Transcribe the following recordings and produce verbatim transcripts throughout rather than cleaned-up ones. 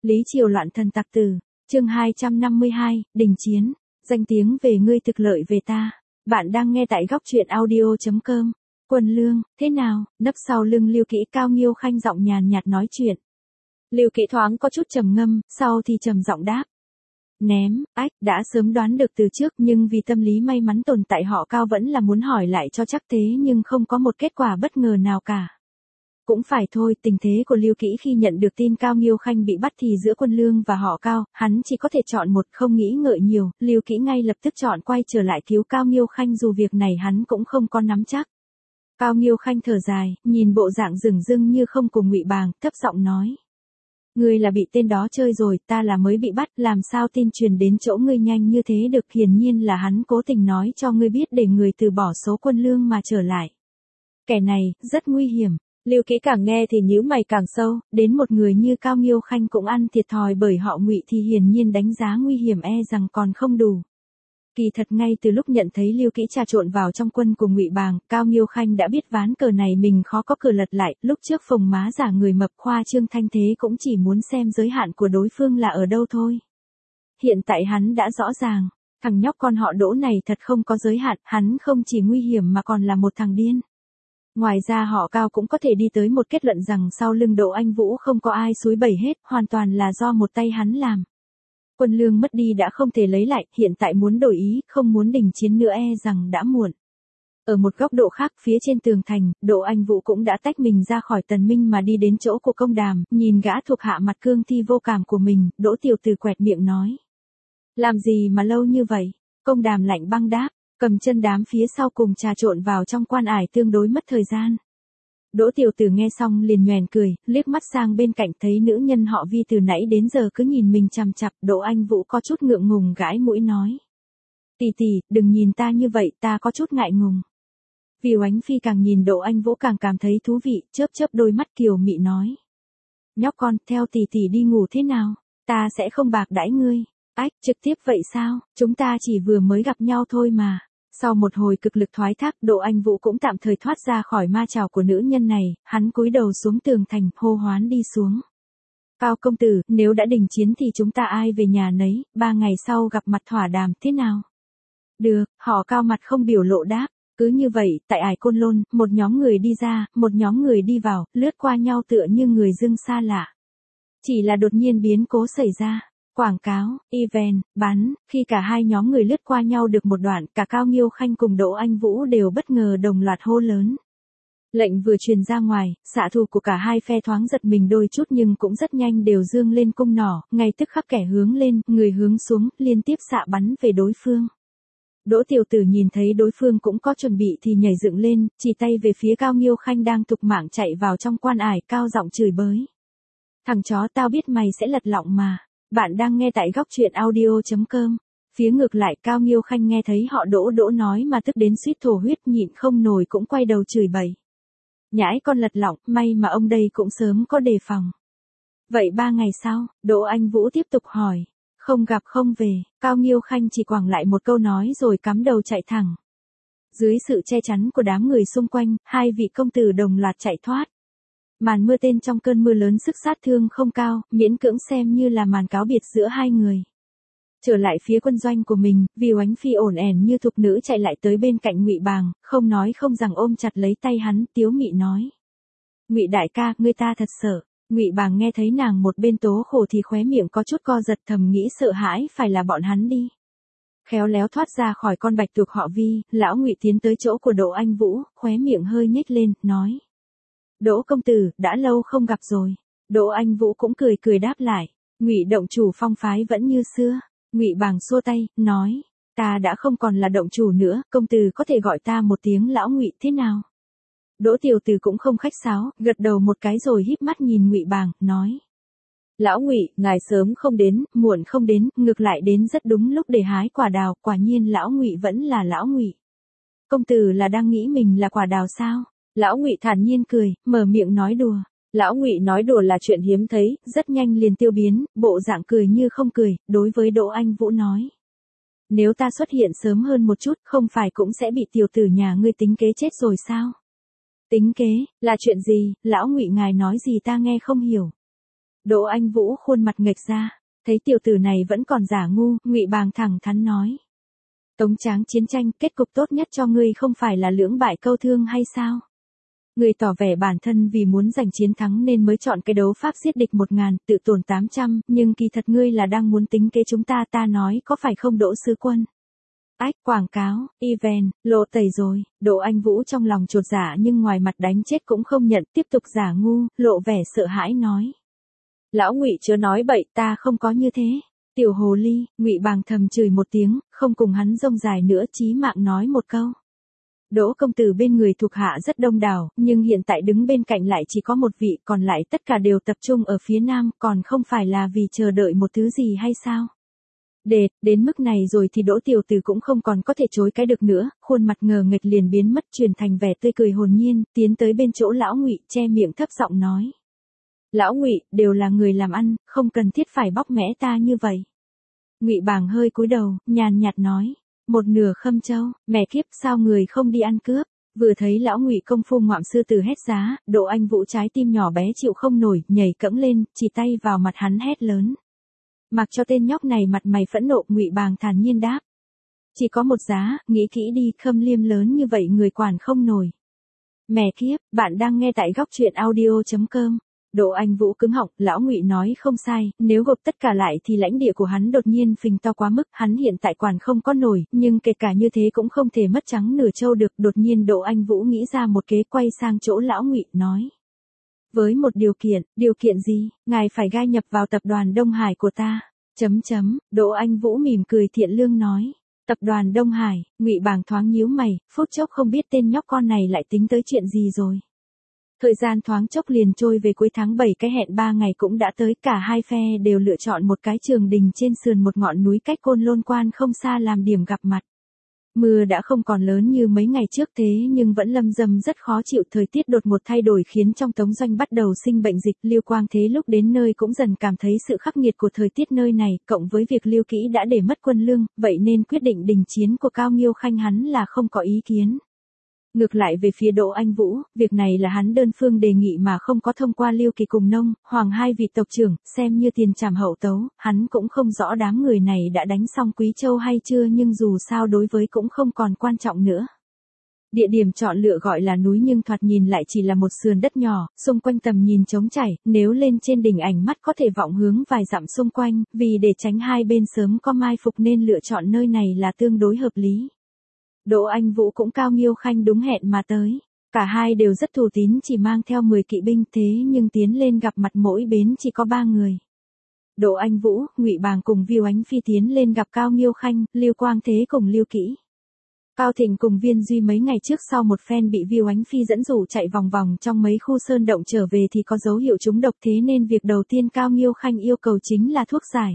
Lý Triều loạn thần tặc tử, chương hai trăm năm mươi hai, đình chiến, danh tiếng về ngươi thực lợi về ta. Bạn đang nghe tại góc truyện audio chấm com. Quân Lương, thế nào? Nấp sau lưng Lưu Kỹ cao nghiêu khanh giọng nhàn nhạt nói chuyện. Lưu Kỹ thoáng có chút trầm ngâm, sau thì trầm giọng đáp. Ném, ách, đã sớm đoán được từ trước nhưng vì tâm lý may mắn tồn tại họ Cao vẫn là muốn hỏi lại cho chắc thế nhưng không có một kết quả bất ngờ nào cả. Cũng phải thôi, tình thế của Lưu Kỹ khi nhận được tin Cao Nghiêu Khanh bị bắt thì giữa Quân Lương và họ Cao, hắn chỉ có thể chọn một, không nghĩ ngợi nhiều, Lưu Kỹ ngay lập tức chọn quay trở lại cứu Cao Nghiêu Khanh dù việc này hắn cũng không có nắm chắc. Cao Nghiêu Khanh thở dài, nhìn bộ dạng rừng rưng như không cùng Ngụy Bàng, thấp giọng nói. Ngươi là bị tên đó chơi rồi, ta là mới bị bắt, làm sao tin truyền đến chỗ ngươi nhanh như thế được, hiển nhiên là hắn cố tình nói cho ngươi biết để người từ bỏ số Quân Lương mà trở lại. Kẻ này, rất nguy hiểm. Lưu Kỹ càng nghe thì nhíu mày càng sâu, đến một người như Cao Nghiêu Khanh cũng ăn thiệt thòi bởi họ Ngụy thì hiển nhiên đánh giá nguy hiểm e rằng còn không đủ. Kỳ thật ngay từ lúc nhận thấy Lưu Kỹ trà trộn vào trong quân cùng Ngụy Bàng, Cao Nghiêu Khanh đã biết ván cờ này mình khó có cờ lật lại, lúc trước phồng má giả người mập khoa trương thanh thế cũng chỉ muốn xem giới hạn của đối phương là ở đâu thôi. Hiện tại hắn đã rõ ràng, thằng nhóc con họ Đỗ này thật không có giới hạn, hắn không chỉ nguy hiểm mà còn là một thằng điên. Ngoài ra họ Cao cũng có thể đi tới một kết luận rằng sau lưng Đỗ Anh Vũ không có ai xúi bẩy hết, hoàn toàn là do một tay hắn làm. Quân Lương mất đi đã không thể lấy lại, hiện tại muốn đổi ý, không muốn đình chiến nữa e rằng đã muộn. Ở một góc độ khác, phía trên tường thành, Đỗ Anh Vũ cũng đã tách mình ra khỏi Tần Minh mà đi đến chỗ của Công Đàm, nhìn gã thuộc hạ mặt cương thi vô cảm của mình, Đỗ tiểu tử quẹt miệng nói. Làm gì mà lâu như vậy? Công Đàm lạnh băng đáp. Cầm chân đám phía sau cùng trà trộn vào trong quan ải tương đối mất thời gian. Đỗ tiểu tử nghe xong liền nhoẻn cười, liếc mắt sang bên cạnh thấy nữ nhân họ Vi từ nãy đến giờ cứ nhìn mình chằm chằm, Đỗ Anh Vũ có chút ngượng ngùng gãi mũi nói. Tỷ tỷ, đừng nhìn ta như vậy, ta có chút ngại ngùng. Vi Oánh Phi càng nhìn Đỗ Anh Vũ càng cảm thấy thú vị, chớp chớp đôi mắt kiều mị nói. Nhóc con, theo tỷ tỷ đi ngủ thế nào, ta sẽ không bạc đãi ngươi. Ách, trực tiếp vậy sao, chúng ta chỉ vừa mới gặp nhau thôi mà. Sau một hồi cực lực thoái thác, Đỗ Anh Vũ cũng tạm thời thoát ra khỏi ma trào của nữ nhân này, hắn cúi đầu xuống tường thành, hô hoán đi xuống. Cao công tử, nếu đã đình chiến thì chúng ta ai về nhà nấy, ba ngày sau gặp mặt thỏa đàm thế nào? Được, họ Cao mặt không biểu lộ đáp. Cứ như vậy, tại ải Côn Lôn, một nhóm người đi ra, một nhóm người đi vào, lướt qua nhau tựa như người dưng xa lạ. Chỉ là đột nhiên biến cố xảy ra. Quảng cáo, event, bắn, khi cả hai nhóm người lướt qua nhau được một đoạn, cả Cao Nghiêu Khanh cùng Đỗ Anh Vũ đều bất ngờ đồng loạt hô lớn. Lệnh vừa truyền ra ngoài, xạ thủ của cả hai phe thoáng giật mình đôi chút nhưng cũng rất nhanh đều dương lên cung nỏ, ngay tức khắc kẻ hướng lên, người hướng xuống, liên tiếp xạ bắn về đối phương. Đỗ tiểu tử nhìn thấy đối phương cũng có chuẩn bị thì nhảy dựng lên, chỉ tay về phía Cao Nghiêu Khanh đang thục mạng chạy vào trong quan ải, cao giọng chửi bới. Thằng chó tao biết mày sẽ lật lọng mà. Bạn đang nghe tại góc truyện audio chấm com. Phía ngược lại Cao Nghiêu Khanh nghe thấy họ Đỗ Đỗ nói mà tức đến suýt thổ huyết nhịn không nổi cũng quay đầu chửi bậy. Nhãi con lật lọng, may mà ông đây cũng sớm có đề phòng. Vậy ba ngày sau, Đỗ Anh Vũ tiếp tục hỏi. Không gặp không về, Cao Nghiêu Khanh chỉ quẳng lại một câu nói rồi cắm đầu chạy thẳng. Dưới sự che chắn của đám người xung quanh, hai vị công tử đồng loạt chạy thoát. Màn mưa tên trong cơn mưa lớn sức sát thương không cao, miễn cưỡng xem như là màn cáo biệt giữa hai người. Trở lại phía quân doanh của mình, Vi Oánh Phi ổn ẻn như thục nữ chạy lại tới bên cạnh Ngụy Bàng, không nói không rằng ôm chặt lấy tay hắn, tiếu mị nói. Ngụy đại ca, ngươi ta thật sợ. Ngụy Bàng nghe thấy nàng một bên tố khổ thì khóe miệng có chút co giật thầm nghĩ sợ hãi phải là bọn hắn đi. Khéo léo thoát ra khỏi con bạch tuộc họ Vi, lão Ngụy tiến tới chỗ của Đỗ Anh Vũ, khóe miệng hơi nhếch lên, nói. Đỗ công tử, đã lâu không gặp rồi. Đỗ Anh Vũ cũng cười cười đáp lại. Ngụy động chủ phong phái vẫn như xưa. Ngụy Bàng xua tay, nói. Ta đã không còn là động chủ nữa, công tử có thể gọi ta một tiếng lão Ngụy thế nào? Đỗ tiểu tử cũng không khách sáo, gật đầu một cái rồi híp mắt nhìn Ngụy Bàng, nói. Lão Ngụy, ngài sớm không đến, muộn không đến, ngược lại đến rất đúng lúc để hái quả đào, quả nhiên lão Ngụy vẫn là lão Ngụy. Công tử là đang nghĩ mình là quả đào sao? Lão Ngụy thản nhiên cười, mở miệng nói đùa. Lão Ngụy nói đùa là chuyện hiếm thấy, rất nhanh liền tiêu biến, bộ dạng cười như không cười, đối với Đỗ Anh Vũ nói. Nếu ta xuất hiện sớm hơn một chút, không phải cũng sẽ bị tiểu tử nhà ngươi tính kế chết rồi sao? Tính kế, là chuyện gì, lão Ngụy ngài nói gì ta nghe không hiểu. Đỗ Anh Vũ khuôn mặt nghệch ra, thấy tiểu tử này vẫn còn giả ngu, Ngụy Bàng thẳng thắn nói. Tống Tráng chiến tranh, kết cục tốt nhất cho ngươi không phải là lưỡng bại câu thương hay sao? Ngươi tỏ vẻ bản thân vì muốn giành chiến thắng nên mới chọn cái đấu pháp giết địch một ngàn, tự tổn tám trăm, nhưng kỳ thật ngươi là đang muốn tính kế chúng ta, ta nói có phải không Đỗ sứ quân? Ách, quảng cáo, event, lộ tẩy rồi. Đỗ Anh Vũ trong lòng chột dạ nhưng ngoài mặt đánh chết cũng không nhận, tiếp tục giả ngu, lộ vẻ sợ hãi nói. Lão Ngụy chớ nói bậy, ta không có như thế. Tiểu hồ ly, Ngụy Bàng thầm chửi một tiếng, không cùng hắn rông dài nữa, chí mạng nói một câu. Đỗ công tử bên người thuộc hạ rất đông đảo, nhưng hiện tại đứng bên cạnh lại chỉ có một vị, còn lại tất cả đều tập trung ở phía nam, còn không phải là vì chờ đợi một thứ gì hay sao? Đệt, đến mức này rồi thì Đỗ tiểu tử cũng không còn có thể chối cái được nữa, khuôn mặt ngờ nghệch liền biến mất, chuyển thành vẻ tươi cười hồn nhiên, tiến tới bên chỗ lão Ngụy, che miệng thấp giọng nói. Lão Ngụy, đều là người làm ăn, không cần thiết phải bóc mẽ ta như vậy. Ngụy Bàng hơi cúi đầu, nhàn nhạt nói. Một nửa Khâm Châu, mẹ kiếp sao người không đi ăn cướp. Vừa thấy lão Ngụy công phu ngoạm sư tử hét giá, Đỗ Anh Vũ trái tim nhỏ bé chịu không nổi, nhảy cẫng lên, chỉ tay vào mặt hắn hét lớn. Mặc cho tên nhóc này mặt mày phẫn nộ, Ngụy Bàng thản nhiên đáp. Chỉ có một giá, nghĩ kỹ đi, Khâm Liêm lớn như vậy người quản không nổi. Mẹ kiếp, bạn đang nghe tại góc truyện audio chấm com. Đỗ Anh Vũ cứng họng, lão Ngụy nói không sai, nếu gộp tất cả lại thì lãnh địa của hắn đột nhiên phình to quá mức, hắn hiện tại quản không có nổi, nhưng kể cả như thế cũng không thể mất trắng nửa châu được. Đột nhiên Đỗ Anh Vũ nghĩ ra một kế, quay sang chỗ lão Ngụy, nói. Với một điều kiện, điều kiện gì, ngài phải gia nhập vào tập đoàn Đông Hải của ta. Chấm chấm, Đỗ Anh Vũ mỉm cười thiện lương nói. Tập đoàn Đông Hải, Ngụy Bàng thoáng nhíu mày, phút chốc không biết tên nhóc con này lại tính tới chuyện gì rồi. Thời gian thoáng chốc liền trôi về, cuối tháng bảy cái hẹn ba ngày cũng đã tới, cả hai phe đều lựa chọn một cái trường đình trên sườn một ngọn núi cách Côn Lôn Quan không xa làm điểm gặp mặt. Mưa đã không còn lớn như mấy ngày trước thế nhưng vẫn lâm dâm rất khó chịu, thời tiết đột một thay đổi khiến trong Tống Doanh bắt đầu sinh bệnh dịch. Lưu Quang Thế lúc đến nơi cũng dần cảm thấy sự khắc nghiệt của thời tiết nơi này, cộng với việc Lưu Kỹ đã để mất quân lương, vậy nên quyết định đình chiến của Cao Nghiêu Khanh hắn là không có ý kiến. Ngược lại về phía Đỗ Anh Vũ, việc này là hắn đơn phương đề nghị mà không có thông qua Lưu Kỳ cùng Nông, Hoàng hai vị tộc trưởng, xem như tiền trảm hậu tấu, hắn cũng không rõ đám người này đã đánh xong Quý Châu hay chưa, nhưng dù sao đối với cũng không còn quan trọng nữa. Địa điểm chọn lựa gọi là núi nhưng thoạt nhìn lại chỉ là một sườn đất nhỏ, xung quanh tầm nhìn trống trải, nếu lên trên đỉnh ảnh mắt có thể vọng hướng vài dặm xung quanh, vì để tránh hai bên sớm có mai phục nên lựa chọn nơi này là tương đối hợp lý. Đỗ Anh Vũ cũng Cao Nghiêu Khanh đúng hẹn mà tới. Cả hai đều rất thù tín, chỉ mang theo mười kỵ binh, thế nhưng tiến lên gặp mặt mỗi bến chỉ có ba người. Đỗ Anh Vũ, Ngụy Bàng cùng Viu Ánh Phi tiến lên gặp Cao Nghiêu Khanh, Lưu Quang Thế cùng Lưu Kỹ. Cao Thịnh cùng Viên Duy mấy ngày trước sau một phen bị Viu Ánh Phi dẫn dụ chạy vòng vòng trong mấy khu sơn động trở về thì có dấu hiệu trúng độc, thế nên việc đầu tiên Cao Nghiêu Khanh yêu cầu chính là thuốc giải.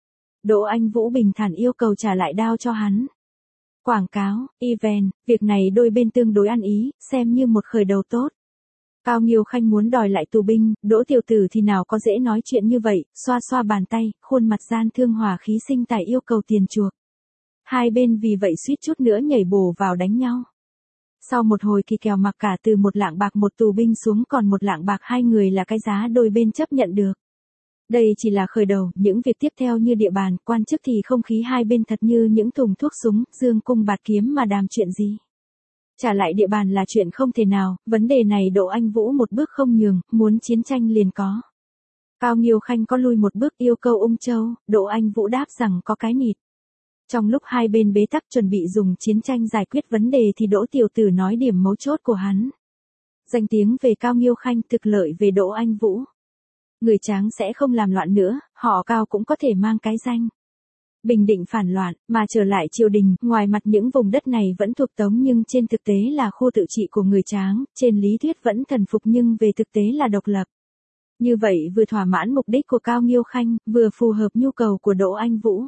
Đỗ Anh Vũ bình thản yêu cầu trả lại đao cho hắn. Quảng cáo, event, việc này đôi bên tương đối ăn ý, xem như một khởi đầu tốt. Cao Nghiêu Khanh muốn đòi lại tù binh, Đỗ tiểu tử thì nào có dễ nói chuyện như vậy, xoa xoa bàn tay, khuôn mặt gian thương hòa khí sinh tài yêu cầu tiền chuộc. Hai bên vì vậy suýt chút nữa nhảy bổ vào đánh nhau. Sau một hồi kỳ kèo mặc cả, từ một lạng bạc một tù binh xuống còn một lạng bạc hai người là cái giá đôi bên chấp nhận được. Đây chỉ là khởi đầu, những việc tiếp theo như địa bàn, quan chức thì không khí hai bên thật như những thùng thuốc súng, dương cung bạt kiếm mà đàm chuyện gì. Trả lại địa bàn là chuyện không thể nào, vấn đề này Đỗ Anh Vũ một bước không nhường, muốn chiến tranh liền có. Cao Nghiêu Khanh có lui một bước yêu cầu Ung Châu, Đỗ Anh Vũ đáp rằng có cái nịt. Trong lúc hai bên bế tắc chuẩn bị dùng chiến tranh giải quyết vấn đề thì Đỗ tiểu tử nói điểm mấu chốt của hắn. Danh tiếng về Cao Nghiêu Khanh, thực lợi về Đỗ Anh Vũ. Người Tráng sẽ không làm loạn nữa, họ Cao cũng có thể mang cái danh bình định phản loạn, mà trở lại triều đình. Ngoài mặt những vùng đất này vẫn thuộc Tống nhưng trên thực tế là khu tự trị của người Tráng, trên lý thuyết vẫn thần phục nhưng về thực tế là độc lập. Như vậy vừa thỏa mãn mục đích của Cao Nghiêu Khanh, vừa phù hợp nhu cầu của Đỗ Anh Vũ.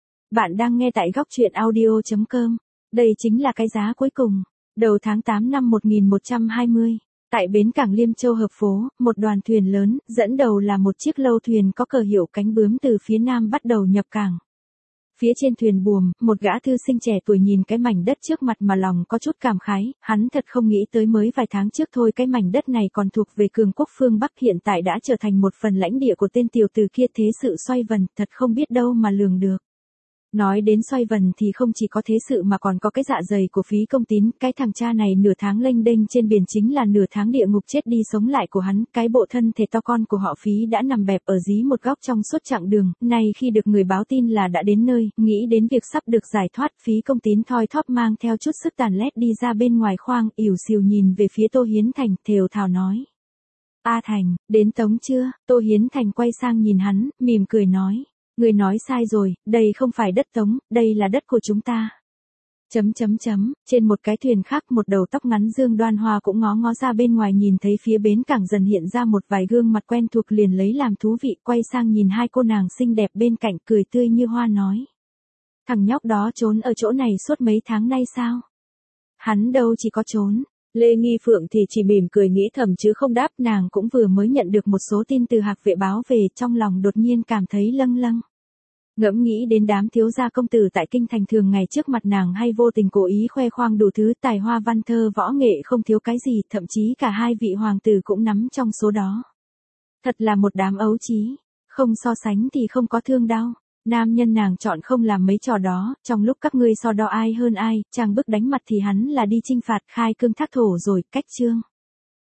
Bạn đang nghe tại góc truyện audio chấm com. Đây chính là cái giá cuối cùng. Đầu tháng tám năm một nghìn một trăm hai mươi. Tại bến cảng Liêm Châu Hợp Phố, một đoàn thuyền lớn, dẫn đầu là một chiếc lâu thuyền có cờ hiệu cánh bướm từ phía nam bắt đầu nhập cảng. Phía trên thuyền buồm, một gã thư sinh trẻ tuổi nhìn cái mảnh đất trước mặt mà lòng có chút cảm khái, hắn thật không nghĩ tới mới vài tháng trước thôi cái mảnh đất này còn thuộc về cường quốc phương Bắc hiện tại đã trở thành một phần lãnh địa của tên tiểu tử kia thế sự xoay vần, thật không biết đâu mà lường được. Nói đến xoay vần thì không chỉ có thế sự mà còn có cái dạ dày của Phí Công Tín, cái thằng cha này nửa tháng lênh đênh trên biển chính là nửa tháng địa ngục chết đi sống lại của hắn, cái bộ thân thể to con của họ Phí đã nằm bẹp ở dí một góc trong suốt chặng đường, nay khi được người báo tin là đã đến nơi, nghĩ đến việc sắp được giải thoát, Phí Công Tín thoi thóp mang theo chút sức tàn lét đi ra bên ngoài khoang, ỉu xìu nhìn về phía Tô Hiến Thành, thều thào nói. A Thành, đến Tống chưa? Tô Hiến Thành quay sang nhìn hắn, mỉm cười nói. Người nói sai rồi, đây không phải đất Tống, đây là đất của chúng ta. Chấm chấm chấm, trên một cái thuyền khác một đầu tóc ngắn Dương Đoan Hoa cũng ngó ngó ra bên ngoài nhìn thấy phía bến cảng dần hiện ra một vài gương mặt quen thuộc liền lấy làm thú vị, quay sang nhìn hai cô nàng xinh đẹp bên cạnh cười tươi như hoa nói. Thằng nhóc đó trốn ở chỗ này suốt mấy tháng nay sao? Hắn đâu chỉ có trốn. Lê Nghi Phượng thì chỉ mỉm cười nghĩ thầm chứ không đáp, nàng cũng vừa mới nhận được một số tin từ Hạc Vệ báo về, trong lòng đột nhiên cảm thấy lâng lâng. Ngẫm nghĩ đến đám thiếu gia công tử tại kinh thành thường ngày trước mặt nàng hay vô tình cố ý khoe khoang đủ thứ tài hoa văn thơ võ nghệ không thiếu cái gì, thậm chí cả hai vị hoàng tử cũng nắm trong số đó. Thật là một đám ấu trí, không so sánh thì không có thương đau. Nam nhân nàng chọn không làm mấy trò đó, trong lúc các ngươi so đo ai hơn ai, chàng bức đánh mặt thì hắn là đi chinh phạt khai cương thác thổ rồi, cách chương.